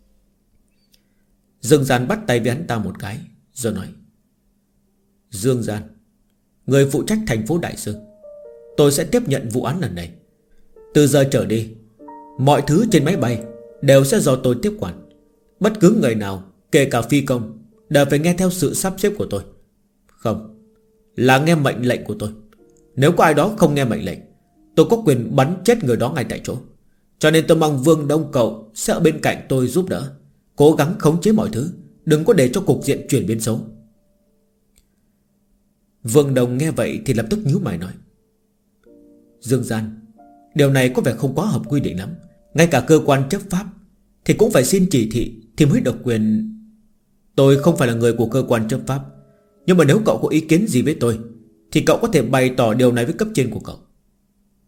Dương Gian bắt tay với hắn ta một cái rồi nói. Dương Gian, người phụ trách thành phố Đại Sơn, tôi sẽ tiếp nhận vụ án lần này. Từ giờ trở đi, mọi thứ trên máy bay đều sẽ do tôi tiếp quản. Bất cứ người nào, kể cả phi công, đều phải nghe theo sự sắp xếp của tôi. Không, là nghe mệnh lệnh của tôi. Nếu có ai đó không nghe mệnh lệnh, tôi có quyền bắn chết người đó ngay tại chỗ. Cho nên tôi mong Vương Đông cậu sẽ ở bên cạnh tôi giúp đỡ, cố gắng khống chế mọi thứ, đừng có để cho cục diện chuyển biến xấu. Vương Đông nghe vậy thì lập tức nhíu mày nói. Dương Gian, điều này có vẻ không quá hợp quy định lắm. Ngay cả cơ quan chấp pháp thì cũng phải xin chỉ thị thì mới được quyền. Tôi không phải là người của cơ quan chấp pháp, nhưng mà nếu cậu có ý kiến gì với tôi thì cậu có thể bày tỏ điều này với cấp trên của cậu.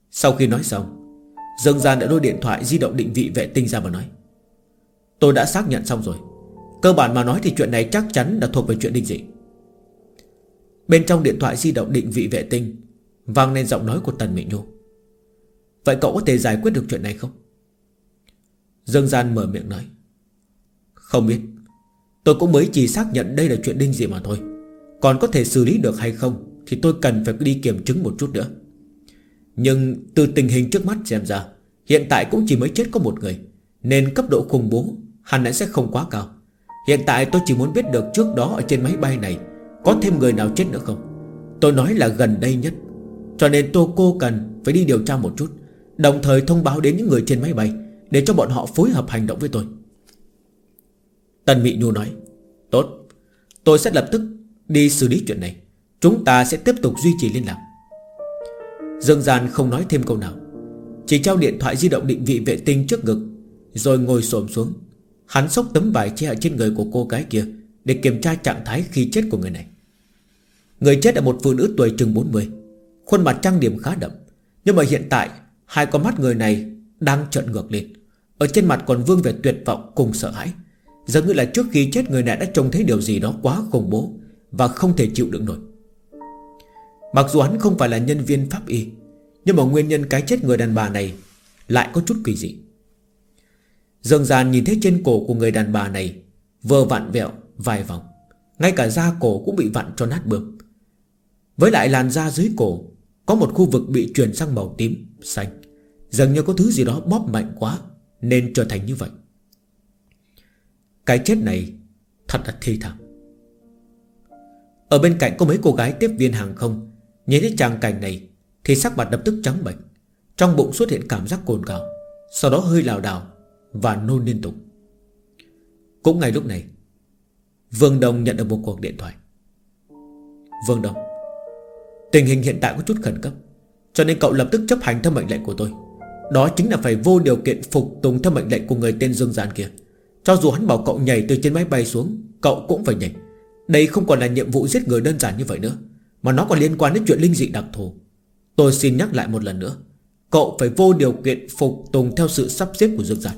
Sau khi nói xong, Dương Gian đã lôi điện thoại di động định vị vệ tinh ra và nói: tôi đã xác nhận xong rồi. Cơ bản mà nói thì chuyện này chắc chắn là thuộc về chuyện linh dị. Bên trong điện thoại di động định vị vệ tinh vang lên giọng nói của Tần Mị Nhu: vậy cậu có thể giải quyết được chuyện này không? Dương Gian mở miệng nói: không biết. Tôi cũng mới chỉ xác nhận đây là chuyện linh dị mà thôi. Còn có thể xử lý được hay không thì tôi cần phải đi kiểm chứng một chút nữa. Nhưng từ tình hình trước mắt xem ra, hiện tại cũng chỉ mới chết có một người, nên cấp độ khủng bố hẳn là sẽ không quá cao. Hiện tại tôi chỉ muốn biết được trước đó ở trên máy bay này có thêm người nào chết nữa không. Tôi nói là gần đây nhất, cho nên cô cần phải đi điều tra một chút, đồng thời thông báo đến những người trên máy bay, để cho bọn họ phối hợp hành động với tôi. Tần Mị Nhu nói: tốt, tôi sẽ lập tức đi xử lý chuyện này. Chúng ta sẽ tiếp tục duy trì liên lạc. Dương Gian không nói thêm câu nào, chỉ treo điện thoại di động định vị vệ tinh trước ngực, rồi ngồi xổm xuống. Hắn xốc tấm vải che ở trên người của cô gái kia để kiểm tra trạng thái khi chết của người này. Người chết là một phụ nữ tuổi chừng 40, khuôn mặt trang điểm khá đậm. Nhưng mà hiện tại hai con mắt người này đang trợn ngược lên, ở trên mặt còn vương vẻ tuyệt vọng cùng sợ hãi. Giống như là trước khi chết người này đã trông thấy điều gì đó quá khủng bố và không thể chịu đựng nổi. Mặc dù hắn không phải là nhân viên pháp y, nhưng mà nguyên nhân cái chết người đàn bà này lại có chút kỳ dị. Dương Gian nhìn thấy trên cổ của người đàn bà này vừa vặn vẹo vài vòng, ngay cả da cổ cũng bị vặn cho nát bươm. Với lại làn da dưới cổ có một khu vực bị chuyển sang màu tím, xanh, dường như có thứ gì đó bóp mạnh quá nên trở thành như vậy. Cái chết này thật là thê thảm. Ở bên cạnh có mấy cô gái tiếp viên hàng không nhìn thấy tràng cảnh này thì sắc mặt lập tức trắng bệch, trong bụng xuất hiện cảm giác cồn cào, sau đó hơi lảo đảo và nôn liên tục. Cũng ngay lúc này, Vương Đông nhận được một cuộc điện thoại. Vương Đông, tình hình hiện tại có chút khẩn cấp, cho nên cậu lập tức chấp hành theo mệnh lệnh của tôi. Đó chính là phải vô điều kiện phục tùng theo mệnh lệnh của người tên Dương Gian kia. Cho dù hắn bảo cậu nhảy từ trên máy bay xuống, cậu cũng phải nhảy. Đây không còn là nhiệm vụ giết người đơn giản như vậy nữa, mà nó còn liên quan đến chuyện linh dị đặc thù. Tôi xin nhắc lại một lần nữa, cậu phải vô điều kiện phục tùng theo sự sắp xếp của Dương Gian.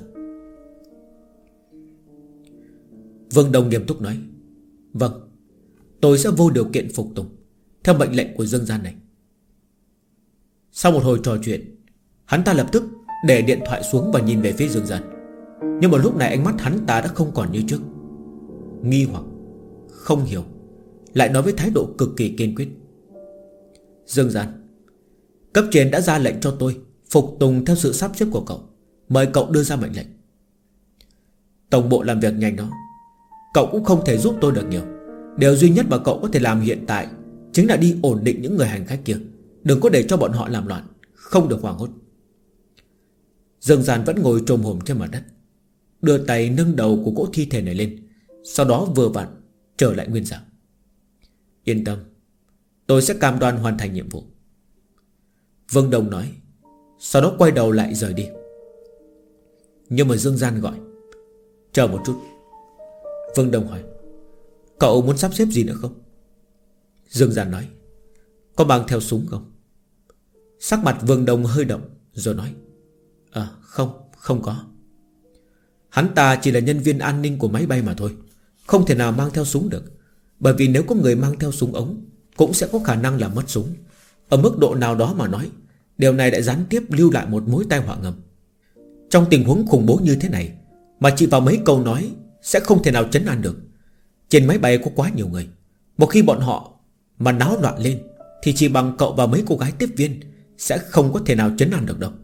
Vương Đông nghiêm túc nói: vâng, tôi sẽ vô điều kiện phục tùng theo mệnh lệnh của Dương Gian này. Sau một hồi trò chuyện, hắn ta lập tức để điện thoại xuống và nhìn về phía Dương Gian. Nhưng mà lúc này ánh mắt hắn ta đã không còn như trước, nghi hoặc, không hiểu, lại nói với thái độ cực kỳ kiên quyết: Dương Gian, cấp trên đã ra lệnh cho tôi phục tùng theo sự sắp xếp của cậu. Mời cậu đưa ra mệnh lệnh. Tổng bộ làm việc nhanh đó, cậu cũng không thể giúp tôi được nhiều. Điều duy nhất mà cậu có thể làm hiện tại chính là đi ổn định những người hành khách kia, đừng có để cho bọn họ làm loạn, không được hoảng hốt. Dương Gian vẫn ngồi trồm hổm trên mặt đất, đưa tay nâng đầu của cỗ thi thể này lên, sau đó vừa vặn trở lại nguyên dạng. Yên tâm, tôi sẽ cam đoan hoàn thành nhiệm vụ, Vương Đông nói, sau đó quay đầu lại rời đi. Nhưng mà Dương Gian gọi: chờ một chút. Vương Đông hỏi: cậu muốn sắp xếp gì nữa không? Dương Gian nói: có mang theo súng không? Sắc mặt Vương Đông hơi động rồi nói: không có. Hắn ta chỉ là nhân viên an ninh của máy bay mà thôi, không thể nào mang theo súng được. Bởi vì nếu có người mang theo súng ống, cũng sẽ có khả năng là mất súng. Ở mức độ nào đó mà nói, điều này đã gián tiếp lưu lại một mối tai họa ngầm. Trong tình huống khủng bố như thế này mà chỉ vào mấy câu nói sẽ không thể nào trấn an được. Trên máy bay có quá nhiều người, một khi bọn họ mà náo loạn lên thì chỉ bằng cậu và mấy cô gái tiếp viên sẽ không có thể nào trấn an được đâu.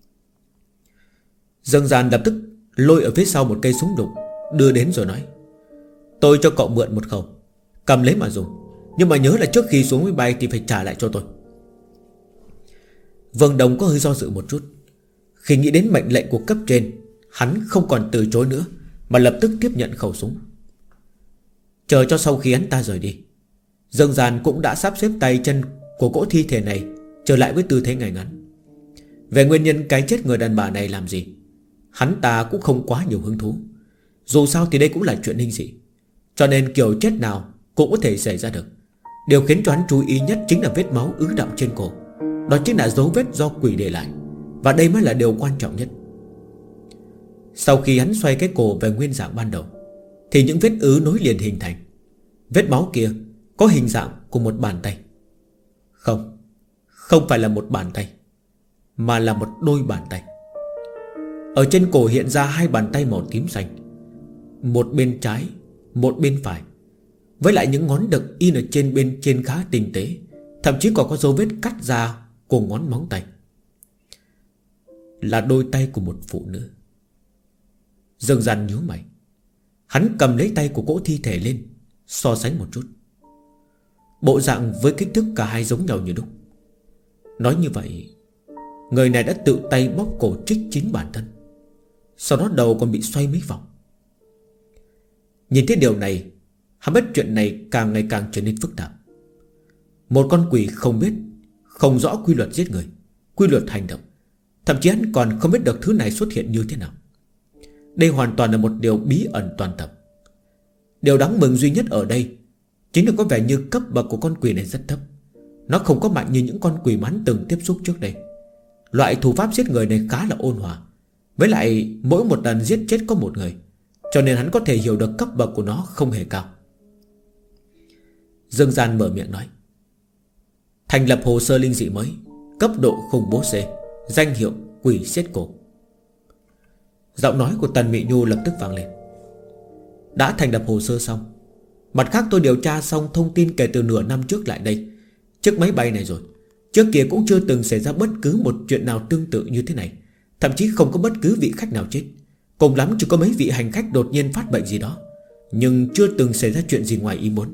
Dương Gian lập tức lôi ở phía sau một cây súng đục đưa đến rồi nói: tôi cho cậu mượn một khẩu, cầm lấy mà dùng, nhưng mà nhớ là trước khi xuống máy bay thì phải trả lại cho tôi. Vương Đông có hơi do dự một chút. Khi nghĩ đến mệnh lệnh của cấp trên, hắn không còn từ chối nữa, mà lập tức tiếp nhận khẩu súng. Chờ cho sau khi hắn ta rời đi, Dương Gian cũng đã sắp xếp tay chân của cỗ thi thể này trở lại với tư thế ngay ngắn. Về nguyên nhân cái chết người đàn bà này làm gì, hắn ta cũng không quá nhiều hứng thú. Dù sao thì đây cũng là chuyện linh dị, cho nên kiểu chết nào cũng có thể xảy ra được. Điều khiến cho hắn chú ý nhất chính là vết máu ứ đọng trên cổ. Đó chính là dấu vết do quỷ để lại. Và đây mới là điều quan trọng nhất. Sau khi hắn xoay cái cổ về nguyên dạng ban đầu, thì những vết ứ nối liền hình thành. Vết máu kia có hình dạng của một bàn tay. Không, không phải là một bàn tay, mà là một đôi bàn tay. Ở trên cổ hiện ra hai bàn tay màu tím xanh, một bên trái, một bên phải, với lại những ngón được in ở trên bên trên khá tinh tế. Thậm chí còn có dấu vết cắt ra của ngón móng tay. Là đôi tay của một phụ nữ. Dương Gian nhíu mày. Hắn cầm lấy tay của cỗ thi thể lên, so sánh một chút. Bộ dạng với kích thước cả hai giống nhau như đúc. Nói như vậy, người này đã tự tay bóp cổ trích chính bản thân, sau đó đầu còn bị xoay mấy vòng. Nhìn thấy điều này, hắn biết chuyện này càng ngày càng trở nên phức tạp. Một con quỷ không biết, không rõ quy luật giết người, quy luật hành động, thậm chí hắn còn không biết được thứ này xuất hiện như thế nào. Đây hoàn toàn là một điều bí ẩn toàn tập. Điều đáng mừng duy nhất ở đây chính là có vẻ như cấp bậc của con quỷ này rất thấp. Nó không có mạnh như những con quỷ mà hắn từng tiếp xúc trước đây. Loại thủ pháp giết người này khá là ôn hòa. Với lại mỗi một lần giết chết có một người, cho nên hắn có thể hiểu được cấp bậc của nó không hề cao. Dương Gian mở miệng nói: thành lập hồ sơ linh dị mới, cấp độ khủng bố C, danh hiệu quỷ xiết cổ. Giọng nói của Tần Mị Nhu lập tức vang lên. Đã thành lập hồ sơ xong. Mặt khác tôi điều tra xong thông tin kể từ nửa năm trước lại đây, chiếc máy bay này rồi. Trước kia cũng chưa từng xảy ra bất cứ một chuyện nào tương tự như thế này. Thậm chí không có bất cứ vị khách nào chết. Cùng lắm chỉ có mấy vị hành khách đột nhiên phát bệnh gì đó, nhưng chưa từng xảy ra chuyện gì ngoài ý muốn.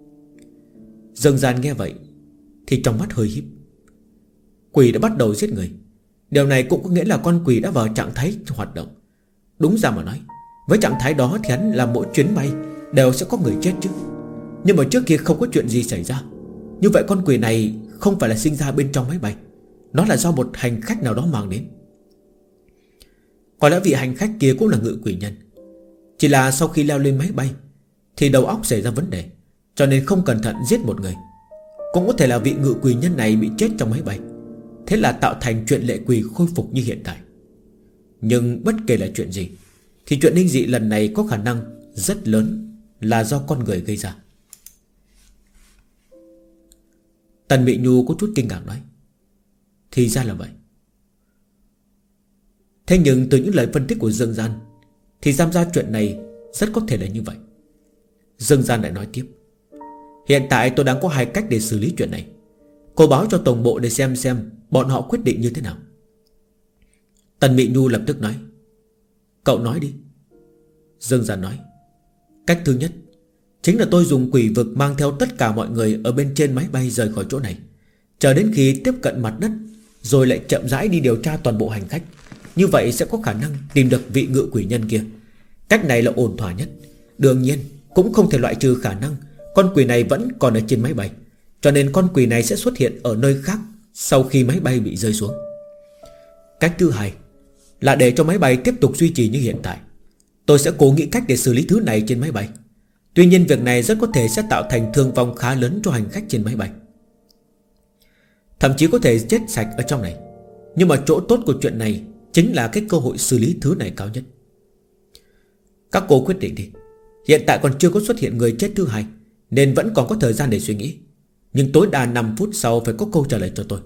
Dương Gian nghe vậy thì trong mắt hơi híp. Quỷ đã bắt đầu giết người. Điều này cũng có nghĩa là con quỷ đã vào trạng thái hoạt động. Đúng ra mà nói, với trạng thái đó thì hắn làm mỗi chuyến bay đều sẽ có người chết chứ. Nhưng mà trước kia không có chuyện gì xảy ra. Như vậy con quỷ này không phải là sinh ra bên trong máy bay, nó là do một hành khách nào đó mang đến. Có lẽ vị hành khách kia cũng là ngự quỷ nhân, chỉ là sau khi leo lên máy bay thì đầu óc xảy ra vấn đề, cho nên không cẩn thận giết một người. Cũng có thể là vị ngự quỷ nhân này bị chết trong máy bay, thế là tạo thành chuyện lệ quỷ khôi phục như hiện tại. Nhưng bất kể là chuyện gì thì chuyện linh dị lần này có khả năng rất lớn là do con người gây ra. Tần Mị Nhu có chút kinh ngạc nói: thì ra là vậy. Thế nhưng từ những lời phân tích của Dương Gian thì xem ra chuyện này rất có thể là như vậy. Dương Gian lại nói tiếp: hiện tại tôi đang có hai cách để xử lý chuyện này. Cô báo cho tổng bộ để xem bọn họ quyết định như thế nào. Tần Mị Nhu lập tức nói: cậu nói đi. Dương Gian nói: cách thứ nhất chính là tôi dùng quỷ vực mang theo tất cả mọi người ở bên trên máy bay rời khỏi chỗ này, chờ đến khi tiếp cận mặt đất, rồi lại chậm rãi đi điều tra toàn bộ hành khách. Như vậy sẽ có khả năng tìm được vị ngự quỷ nhân kia. Cách này là ổn thỏa nhất. Đương nhiên cũng không thể loại trừ khả năng con quỷ này vẫn còn ở trên máy bay, cho nên con quỷ này sẽ xuất hiện ở nơi khác sau khi máy bay bị rơi xuống. Cách thứ hai là để cho máy bay tiếp tục duy trì như hiện tại. Tôi sẽ cố nghĩ cách để xử lý thứ này trên máy bay. Tuy nhiên việc này rất có thể sẽ tạo thành thương vong khá lớn cho hành khách trên máy bay, thậm chí có thể chết sạch ở trong này. Nhưng mà chỗ tốt của chuyện này chính là cái cơ hội xử lý thứ này cao nhất. Các cô quyết định đi. Hiện tại còn chưa có xuất hiện người chết thứ hai, nên vẫn còn có thời gian để suy nghĩ. Nhưng tối đa 5 phút sau phải có câu trả lời cho tôi.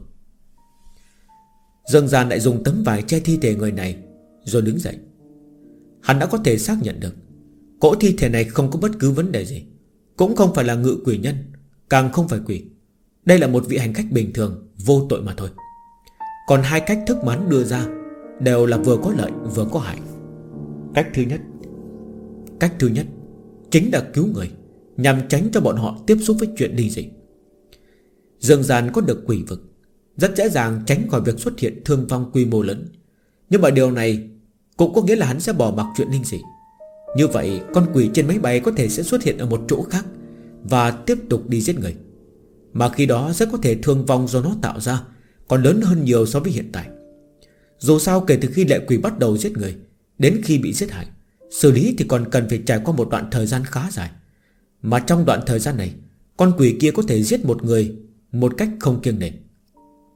Dương Gian lại dùng tấm vải che thi thể người này, rồi đứng dậy. Hắn đã có thể xác nhận được cỗ thi thể này không có bất cứ vấn đề gì, cũng không phải là ngự quỷ nhân, càng không phải quỷ. Đây là một vị hành khách bình thường, vô tội mà thôi. Còn hai cách thức mà hắn đưa ra đều là vừa có lợi vừa có hại. Cách thứ nhất chính là cứu người, nhằm tránh cho bọn họ tiếp xúc với chuyện ly dị. Dương Gian có được quỷ vực, rất dễ dàng tránh khỏi việc xuất hiện thương vong quy mô lớn. Nhưng mà điều này cũng có nghĩa là hắn sẽ bỏ mặc chuyện linh dị. Như vậy con quỷ trên máy bay có thể sẽ xuất hiện ở một chỗ khác và tiếp tục đi giết người. Mà khi đó rất có thể thương vong do nó tạo ra còn lớn hơn nhiều so với hiện tại. Dù sao kể từ khi lệ quỷ bắt đầu giết người đến khi bị giết hại, xử lý thì còn cần phải trải qua một đoạn thời gian khá dài. Mà trong đoạn thời gian này, con quỷ kia có thể giết một người một cách không kiêng nể.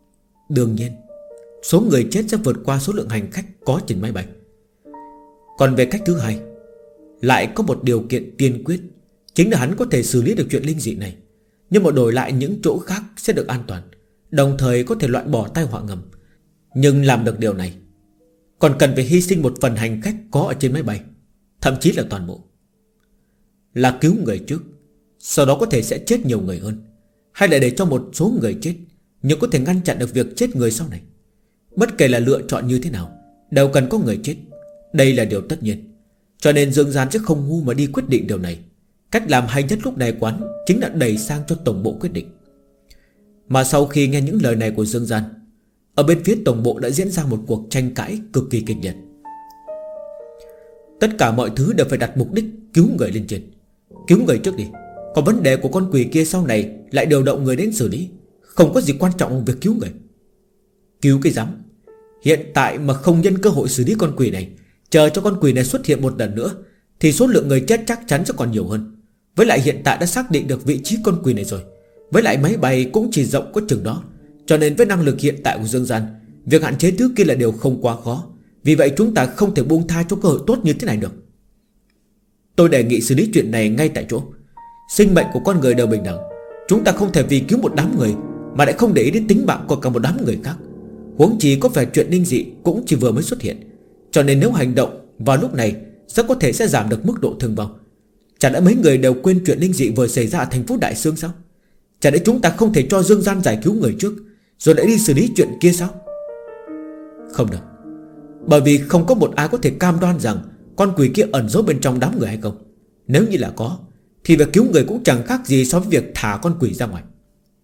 Đương nhiên số người chết sẽ vượt qua số lượng hành khách có trên máy bay. Còn về cách thứ hai, lại có một điều kiện tiên quyết, chính là hắn có thể xử lý được chuyện linh dị này, nhưng mà đổi lại những chỗ khác sẽ được an toàn, đồng thời có thể loại bỏ tai họa ngầm. Nhưng làm được điều này còn cần phải hy sinh một phần hành khách có ở trên máy bay, thậm chí là toàn bộ. Là cứu người trước, sau đó có thể sẽ chết nhiều người hơn, hay là để cho một số người chết nhưng có thể ngăn chặn được việc chết người sau này. Bất kể là lựa chọn như thế nào, đều cần có người chết. Đây là điều tất nhiên. Cho nên Dương Gian sẽ không ngu mà đi quyết định điều này. Cách làm hay nhất lúc này quán chính là đẩy sang cho tổng bộ quyết định. Mà sau khi nghe những lời này của Dương Gian, ở bên phía tổng bộ đã diễn ra một cuộc tranh cãi cực kỳ kịch liệt. Tất cả mọi thứ đều phải đặt mục đích cứu người lên trên. Cứu người trước đi, còn vấn đề của con quỷ kia sau này lại điều động người đến xử lý. Không có gì quan trọng bằng việc cứu người. Cứu cái rắm. Hiện tại mà không nhân cơ hội xử lý con quỷ này, chờ cho con quỷ này xuất hiện một lần nữa, thì số lượng người chết chắc chắn sẽ còn nhiều hơn. Với lại hiện tại đã xác định được vị trí con quỷ này rồi. Với lại máy bay cũng chỉ rộng có chừng đó. Cho nên với năng lực hiện tại của Dương Gian, việc hạn chế thứ kia là điều không quá khó. Vì vậy chúng ta không thể buông tha cho cơ hội tốt như thế này được. Tôi đề nghị xử lý chuyện này ngay tại chỗ. Sinh mệnh của con người đều bình đẳng. Chúng ta không thể vì cứu một đám người mà lại không để ý đến tính mạng của cả một đám người khác. Huống chi có vẻ chuyện linh dị cũng chỉ vừa mới xuất hiện. Cho nên nếu hành động vào lúc này, rất có thể sẽ giảm được mức độ thương vong. Chả lẽ mấy người đều quên chuyện linh dị vừa xảy ra ở thành phố Đại Sương sao? Chả lẽ chúng ta không thể cho Dương Gian giải cứu người trước, rồi lại đi xử lý chuyện kia sao? Không được. Bởi vì không có một ai có thể cam đoan rằng con quỷ kia ẩn giấu bên trong đám người hay không. Nếu như là có, thì việc cứu người cũng chẳng khác gì so với việc thả con quỷ ra ngoài.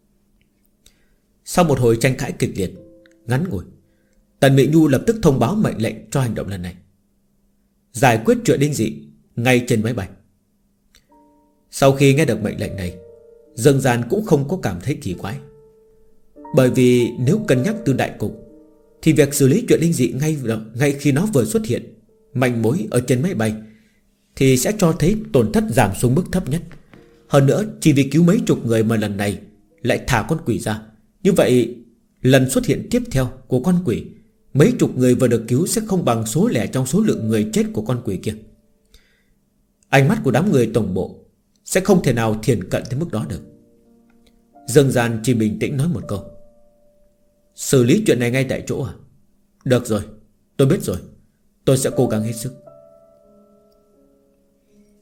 Sau một hồi tranh cãi kịch liệt ngắn ngủi, Tần Mị Nhu lập tức thông báo mệnh lệnh cho hành động lần này: giải quyết chuyện linh dị ngay trên máy bay. Sau khi nghe được mệnh lệnh này, Dương Gian cũng không có cảm thấy kỳ quái. Bởi vì nếu cân nhắc từ đại cục, thì việc xử lý chuyện linh dị ngay khi nó vừa xuất hiện manh mối ở trên máy bay, thì sẽ cho thấy tổn thất giảm xuống mức thấp nhất. Hơn nữa, chỉ vì cứu mấy chục người mà lần này lại thả con quỷ ra, như vậy lần xuất hiện tiếp theo của con quỷ, mấy chục người vừa được cứu sẽ không bằng số lẻ trong số lượng người chết của con quỷ kia. Ánh mắt của đám người tổng bộ sẽ không thể nào thiển cận tới mức đó được. Dương Gian chỉ bình tĩnh nói một câu: xử lý chuyện này ngay tại chỗ à? Được rồi, tôi biết rồi. Tôi sẽ cố gắng hết sức.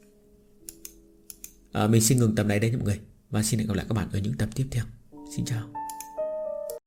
Mình xin ngừng tập này đây mọi người, và xin hẹn gặp lại các bạn ở những tập tiếp theo. Xin chào.